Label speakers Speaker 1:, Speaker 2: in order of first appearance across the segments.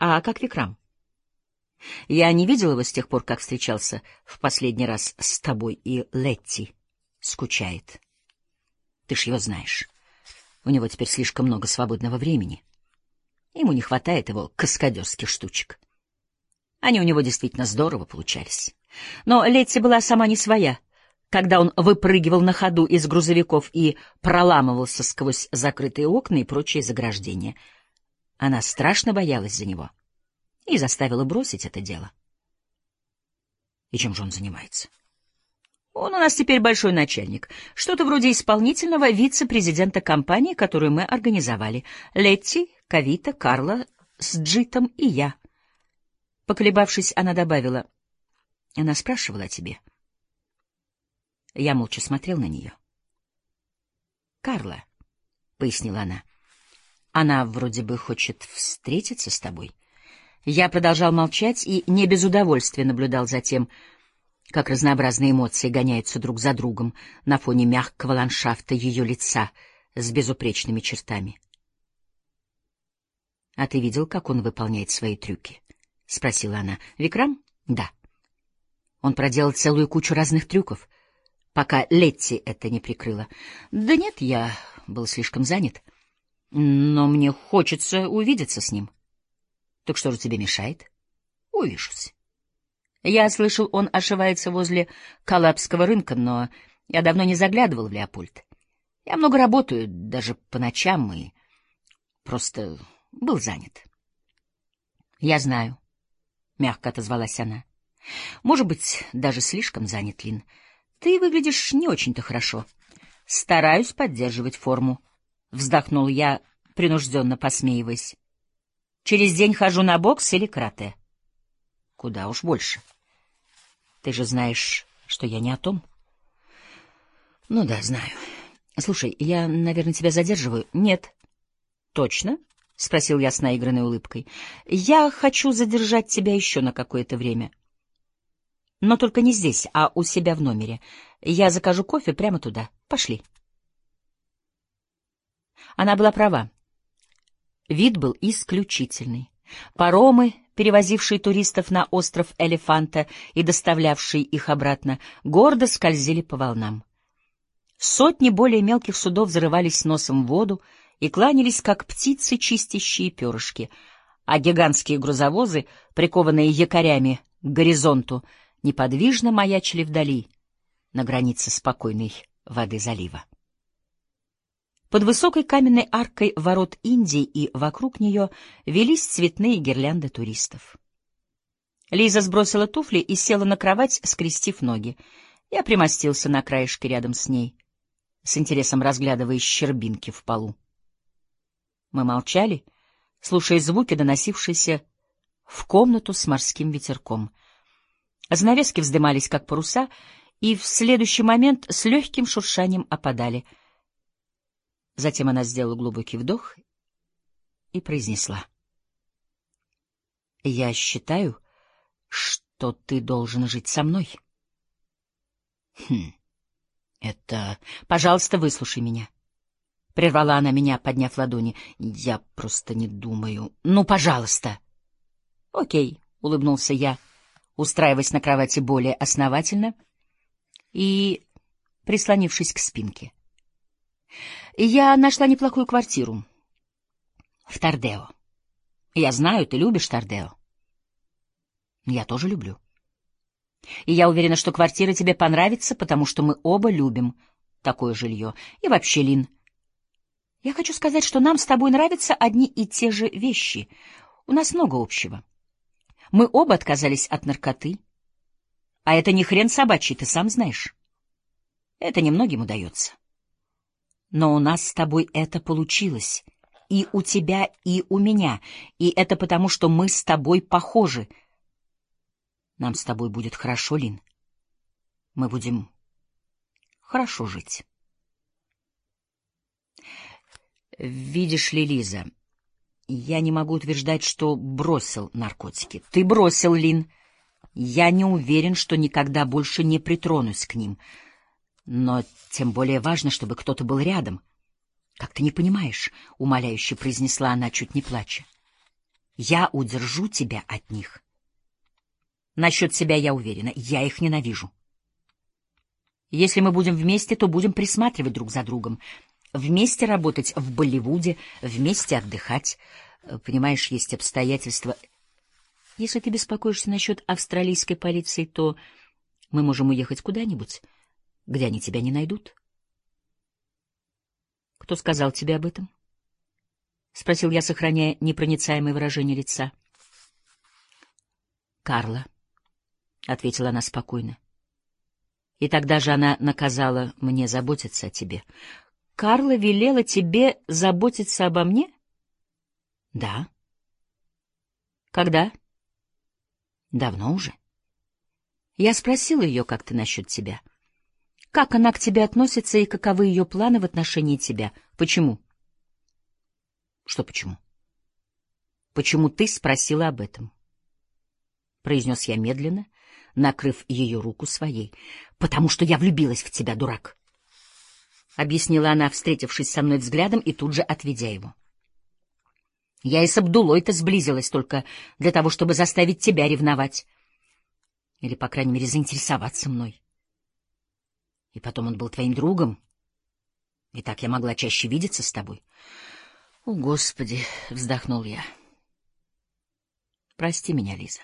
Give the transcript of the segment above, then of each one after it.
Speaker 1: А как Викрам? Я не видел его с тех пор, как встречался в последний раз с тобой, и Летти скучает. Ты ж его знаешь. У него теперь слишком много свободного времени. Ему не хватает его каскадерских штучек. Они у него действительно здорово получались. Но Летти была сама не своя, когда он выпрыгивал на ходу из грузовиков и проламывался сквозь закрытые окна и прочие заграждения. Она страшно боялась за него и заставила бросить это дело. И чем же он занимается? Он у нас теперь большой начальник, что-то вроде исполнительного вице-президента компании, которую мы организовали. Летти, Кавита, Карла с Джитом и я. Поколебавшись, она добавила: она спрашивала о тебе. Я молча смотрел на нее. «Карла», — пояснила она вроде бы хочет встретиться с тобой. Я продолжал молчать и не без удовольствия наблюдал за тем, как разнообразные эмоции гоняются друг за другом на фоне мягкого ландшафта ее лица с безупречными чертами. — А ты видел, как он выполняет свои трюки? — спросила она. — Викрам? — Да. Он проделал целую кучу разных трюков, пока Летти это не прикрыла. — Да нет, я был слишком занят. Но мне хочется увидеться с ним. — Так что же тебе мешает? — Увижусь. Я слышал, он ошивается возле Калабского рынка, но я давно не заглядывал в Леопольд. Я много работаю, даже по ночам, и просто был занят. — Я знаю, — мягко отозвалась она. — Может быть, даже слишком занят, Лин. Ты выглядишь не очень-то хорошо. — Стараюсь поддерживать форму, — вздохнул я, принужденно посмеиваясь. — Через день хожу на бокс или карате. — Куда уж больше. Ты же знаешь, что я не о том. — Ну да, знаю. Слушай, я, наверное, тебя задерживаю? — Нет. — Точно? — спросил я с наигранной улыбкой. — Я хочу задержать тебя еще на какое-то время. Но только не здесь, а у себя в номере. Я закажу кофе прямо туда. Пошли. Она была права. Вид был исключительный. Паромы, перевозившие туристов на остров Элефанта и доставлявшие их обратно, гордо скользили по волнам. Сотни более мелких судов зарывались носом в воду и кланялись, как птицы, чистящие перышки, а гигантские грузовозы, прикованные якорями к горизонту, неподвижно маячили вдали, на границе спокойной воды залива. Под высокой каменной аркой ворот Индии и вокруг нее велись цветные гирлянды туристов. Лиза сбросила туфли и села на кровать, скрестив ноги. Я примостился на краешке рядом с ней, с интересом разглядывая щербинки в полу. Мы молчали, слушая звуки, доносившиеся в комнату с морским ветерком. Занавески вздымались, как паруса, и в следующий момент с легким шуршанием опадали. Затем она сделала глубокий вдох и произнесла: — Я считаю, что ты должен жить со мной. — Это... Пожалуйста, выслушай меня. — прервала она меня, подняв ладони. — Я просто не думаю... Ну, пожалуйста. — Окей, — улыбнулся я, устраиваясь на кровати более основательно и прислонившись к спинке. Я нашла неплохую квартиру в Тардео. Я знаю, ты любишь Тардео. Я тоже люблю. И я уверена, что квартира тебе понравится, потому что мы оба любим такое жилье. И вообще, Лин, я хочу сказать, что нам с тобой нравятся одни и те же вещи. У нас много общего. Мы оба отказались от наркоты. А это не хрен собачий, ты сам знаешь. Это немногим удается. Но у нас с тобой это получилось. И у тебя, и у меня. И это потому, что мы с тобой похожи. Нам с тобой будет хорошо, Лин. Мы будем хорошо жить. Видишь ли, Лиза, я не могу утверждать, что бросил наркотики. Ты бросил, Лин. Я не уверен, что никогда больше не притронусь к ним. Но тем более важно, чтобы кто-то был рядом. — Как ты не понимаешь? — умоляюще произнесла она, чуть не плача. Я удержу тебя от них. Насчет себя я уверена, я их ненавижу. Если мы будем вместе, то будем присматривать друг за другом, вместе работать в Болливуде, вместе отдыхать. Понимаешь, есть обстоятельства. Если ты беспокоишься насчет австралийской полиции, то мы можем уехать куда-нибудь, где они тебя не найдут. Кто сказал тебе об этом? — спросил я, сохраняя непроницаемое выражение лица. — Карла, — ответила она спокойно. И тогда же она наказала мне заботиться о тебе. — Карла велела тебе заботиться обо мне? — Да. — Когда? — Давно уже. Я спросила ее, как ты насчет тебя. Как она к тебе относится и каковы ее планы в отношении тебя? Почему? — Что почему? — Почему ты спросила об этом? — произнес я медленно, накрыв ее руку своей. — Потому что я влюбилась в тебя, дурак, — объяснила она, встретившись со мной взглядом и тут же отведя его. Я и с Абдулой-то сблизилась только для того, чтобы заставить тебя ревновать. Или, по крайней мере, заинтересоваться мной. И потом он был твоим другом, и так я могла чаще видеться с тобой. — О, Господи! — вздохнул я. — Прости меня, Лиза.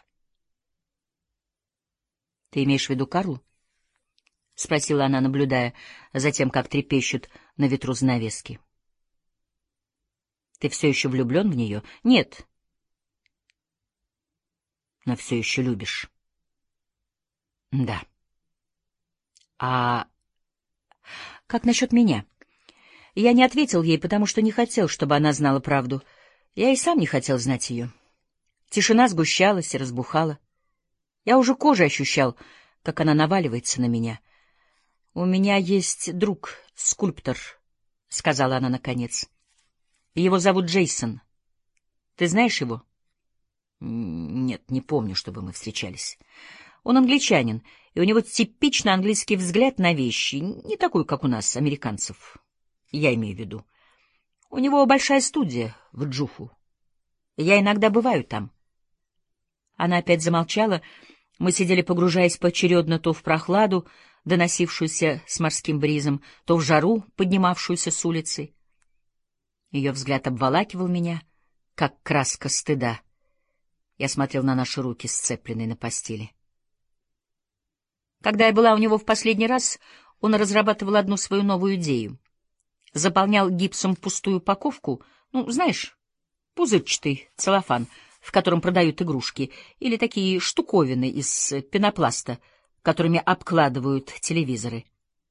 Speaker 1: — Ты имеешь в виду Карлу? — спросила она, наблюдая за тем, как трепещут на ветру занавески. — Ты все еще влюблен в нее? — Нет. — Но все еще любишь? — Да. — А как насчет меня? Я не ответил ей, потому что не хотел, чтобы она знала правду. Я и сам не хотел знать ее. Тишина сгущалась и разбухала. Я уже кожей ощущал, как она наваливается на меня. — У меня есть друг, скульптор, — сказала она наконец. — Его зовут Джейсон. Ты знаешь его? — Нет, не помню, чтобы мы встречались. Он англичанин, и у него типично английский взгляд на вещи, не такой, как у нас, американцев. Я имею в виду. У него большая студия в Джуху. Я иногда бываю там. Она опять замолчала. Мы сидели, погружаясь поочередно то в прохладу, доносившуюся с морским бризом, то в жару, поднимавшуюся с улицы. Ее взгляд обволакивал меня, как краска стыда. Я смотрел на наши руки, сцепленные на постели. Когда я была у него в последний раз, он разрабатывал одну свою новую идею. Заполнял гипсом пустую упаковку, знаешь, пузырчатый целлофан, в котором продают игрушки, или такие штуковины из пенопласта, которыми обкладывают телевизоры.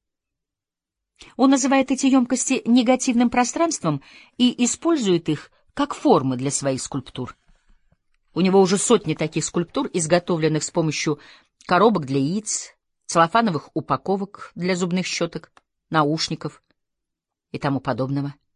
Speaker 1: Он называет эти емкости негативным пространством и использует их как формы для своих скульптур. У него уже сотни таких скульптур, изготовленных с помощью коробок для яиц, целлофановых упаковок для зубных щеток, наушников и тому подобного.